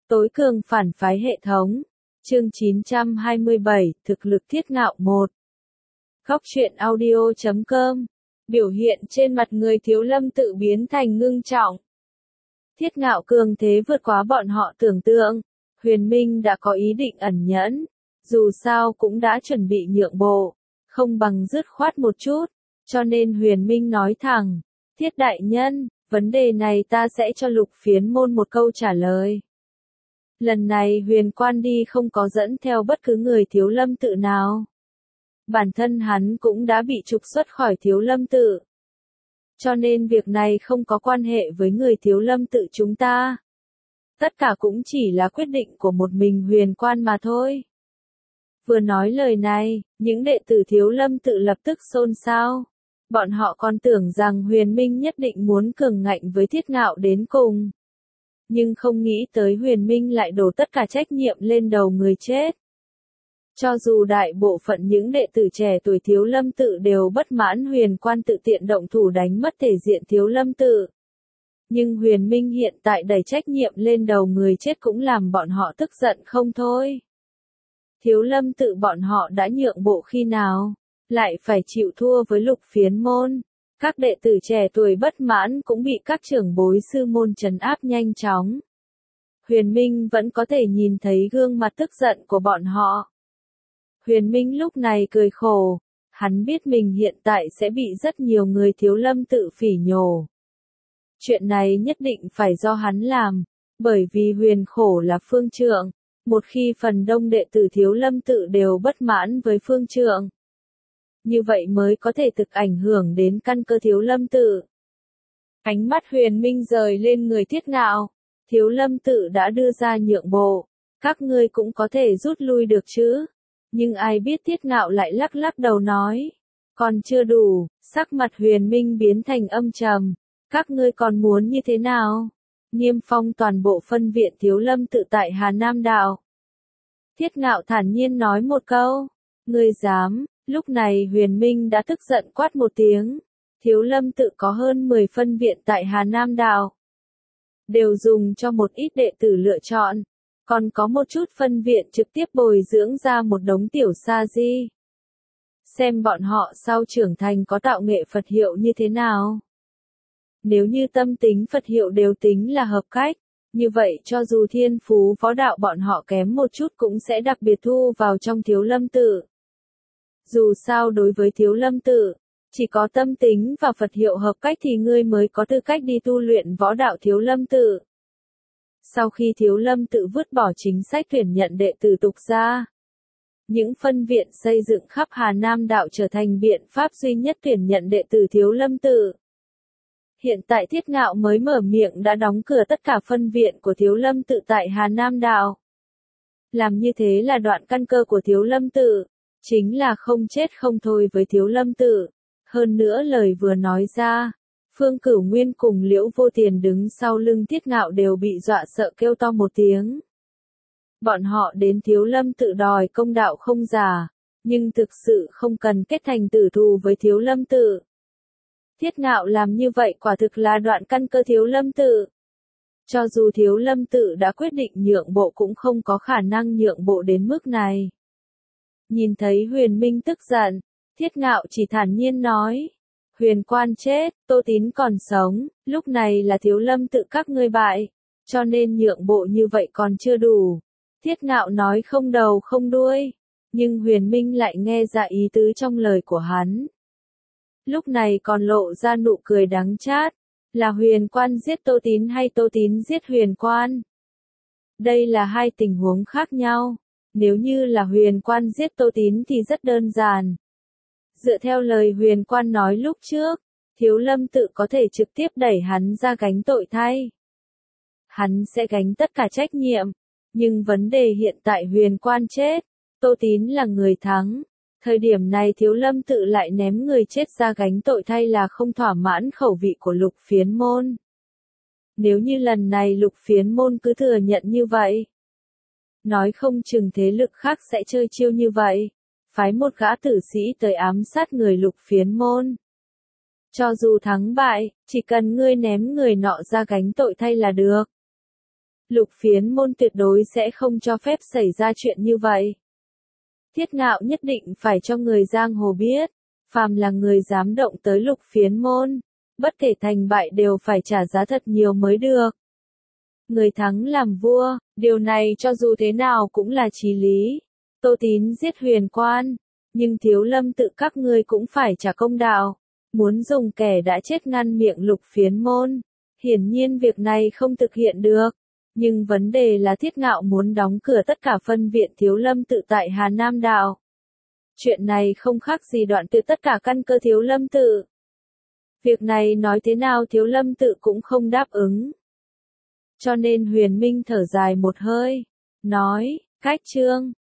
Tối cường phản phái hệ thống. Chương 927, thực lực Thiết Ngạo 1. Góc truyện audio.com. Biểu hiện trên mặt người Thiếu Lâm tự biến thành ngưng trọng. Thiết Ngạo cường thế vượt quá bọn họ tưởng tượng. Huyền Minh đã có ý định ẩn nhẫn. Dù sao cũng đã chuẩn bị nhượng bộ. Không bằng dứt khoát một chút. Cho nên Huyền Minh nói thẳng. Thiết đại nhân, vấn đề này ta sẽ cho Lục Phiến môn một câu trả lời. Lần này Huyền Quan đi không có dẫn theo bất cứ người Thiếu Lâm tự nào. Bản thân hắn cũng đã bị trục xuất khỏi Thiếu Lâm tự. Cho nên việc này không có quan hệ với người Thiếu Lâm tự chúng ta. Tất cả cũng chỉ là quyết định của một mình Huyền Quan mà thôi. Vừa nói lời này, những đệ tử Thiếu Lâm tự lập tức xôn xao. Bọn họ còn tưởng rằng Huyền Minh nhất định muốn cường ngạnh với Thiết Ngạo đến cùng. Nhưng không nghĩ tới Huyền Minh lại đổ tất cả trách nhiệm lên đầu người chết. Cho dù đại bộ phận những đệ tử trẻ tuổi Thiếu Lâm tự đều bất mãn Huyền Quan tự tiện động thủ đánh mất thể diện Thiếu Lâm tự. Nhưng Huyền Minh hiện tại đẩy trách nhiệm lên đầu người chết cũng làm bọn họ tức giận không thôi. Thiếu Lâm tự bọn họ đã nhượng bộ khi nào, lại phải chịu thua với Lục Phiến môn. Các đệ tử trẻ tuổi bất mãn cũng bị các trưởng bối sư môn trấn áp nhanh chóng. Huyền Minh vẫn có thể nhìn thấy gương mặt tức giận của bọn họ. Huyền Minh lúc này cười khổ, hắn biết mình hiện tại sẽ bị rất nhiều người Thiếu Lâm tự phỉ nhổ. Chuyện này nhất định phải do hắn làm, bởi vì Huyền Khổ là phương trượng, một khi phần đông đệ tử Thiếu Lâm tự đều bất mãn với phương trượng. Như vậy mới có thể thực ảnh hưởng đến căn cơ Thiếu Lâm tự. Ánh mắt Huyền Minh rời lên người Thiết Ngạo. Thiếu Lâm tự đã đưa ra nhượng bộ. Các ngươi cũng có thể rút lui được chứ. Nhưng ai biết Thiết Ngạo lại lắc lắc đầu nói. Còn chưa đủ, sắc mặt Huyền Minh biến thành âm trầm. Các ngươi còn muốn như thế nào? Niêm phong toàn bộ phân viện Thiếu Lâm tự tại Hà Nam Đạo. Thiết Ngạo thản nhiên nói một câu. Ngươi dám. Lúc này Huyền Minh đã tức giận quát một tiếng. Thiếu Lâm tự có hơn 10 phân viện tại Hà Nam Đạo. Đều dùng cho một ít đệ tử lựa chọn. Còn có một chút phân viện trực tiếp bồi dưỡng ra một đống tiểu sa di. Xem bọn họ sau trưởng thành có tạo nghệ Phật hiệu như thế nào. Nếu như tâm tính Phật hiệu đều tính là hợp cách. Như vậy cho dù thiên phú võ đạo bọn họ kém một chút cũng sẽ đặc biệt thu vào trong Thiếu Lâm tự. Dù sao đối với Thiếu Lâm tự, chỉ có tâm tính và Phật hiệu hợp cách thì ngươi mới có tư cách đi tu luyện võ đạo Thiếu Lâm tự. Sau khi Thiếu Lâm tự vứt bỏ chính sách tuyển nhận đệ tử tục gia, những phân viện xây dựng khắp Hà Nam Đạo trở thành biện pháp duy nhất tuyển nhận đệ tử Thiếu Lâm tự. Hiện tại Thiết Ngạo mới mở miệng đã đóng cửa tất cả phân viện của Thiếu Lâm tự tại Hà Nam Đạo. Làm như thế là đoạn căn cơ của Thiếu Lâm tự. Chính là không chết không thôi với Thiếu Lâm tự. Hơn nữa lời vừa nói ra, Phương Cửu Nguyên cùng Liễu Vô Tiền đứng sau lưng Thiết Ngạo đều bị dọa sợ kêu to một tiếng. Bọn họ đến Thiếu Lâm tự đòi công đạo không giả, nhưng thực sự không cần kết thành tử thù với Thiếu Lâm tự. Thiết Ngạo làm như vậy quả thực là đoạn căn cơ Thiếu Lâm tự. Cho dù Thiếu Lâm tự đã quyết định nhượng bộ cũng không có khả năng nhượng bộ đến mức này. Nhìn thấy Huyền Minh tức giận, Thiết Ngạo chỉ thản nhiên nói. Huyền Quan chết, Tô Tín còn sống, lúc này là Thiếu Lâm tự các ngươi bại, cho nên nhượng bộ như vậy còn chưa đủ. Thiết Ngạo nói không đầu không đuôi, nhưng Huyền Minh lại nghe ra ý tứ trong lời của hắn. Lúc này còn lộ ra nụ cười đắng chát, là Huyền Quan giết Tô Tín hay Tô Tín giết Huyền Quan? Đây là hai tình huống khác nhau. Nếu như là Huyền Quan giết Tô Tín thì rất đơn giản. Dựa theo lời Huyền Quan nói lúc trước, Thiếu Lâm tự có thể trực tiếp đẩy hắn ra gánh tội thay. Hắn sẽ gánh tất cả trách nhiệm. Nhưng vấn đề hiện tại Huyền Quan chết, Tô Tín là người thắng. Thời điểm này Thiếu Lâm tự lại ném người chết ra gánh tội thay là không thỏa mãn khẩu vị của Lục Phiến môn. Nếu như lần này Lục Phiến môn cứ thừa nhận như vậy, nói không chừng thế lực khác sẽ chơi chiêu như vậy. Phái một gã tử sĩ tới ám sát người Lục Phiến môn. Cho dù thắng bại, chỉ cần ngươi ném người nọ ra gánh tội thay là được. Lục Phiến Môn tuyệt đối sẽ không cho phép xảy ra chuyện như vậy. Thiết Ngạo nhất định phải cho người giang hồ biết, phàm là người dám động tới Lục Phiến Môn, bất kể thành bại đều phải trả giá thật nhiều mới được. Người thắng làm vua, điều này cho dù thế nào cũng là chí lý. Tô Tín giết Huyền Quan, nhưng Thiếu Lâm tự các ngươi cũng phải trả công đạo. Muốn dùng kẻ đã chết ngăn miệng Lục Phiến Môn, hiển nhiên việc này không thực hiện được. Nhưng vấn đề là Thiết Ngạo muốn đóng cửa tất cả phân viện Thiếu Lâm tự tại Hà Nam Đạo. Chuyện này không khác gì đoạn tuyệt tất cả căn cơ Thiếu Lâm tự. Việc này nói thế nào Thiếu Lâm tự cũng không đáp ứng. Cho nên Huyền Minh thở dài một hơi, nói, cách chương.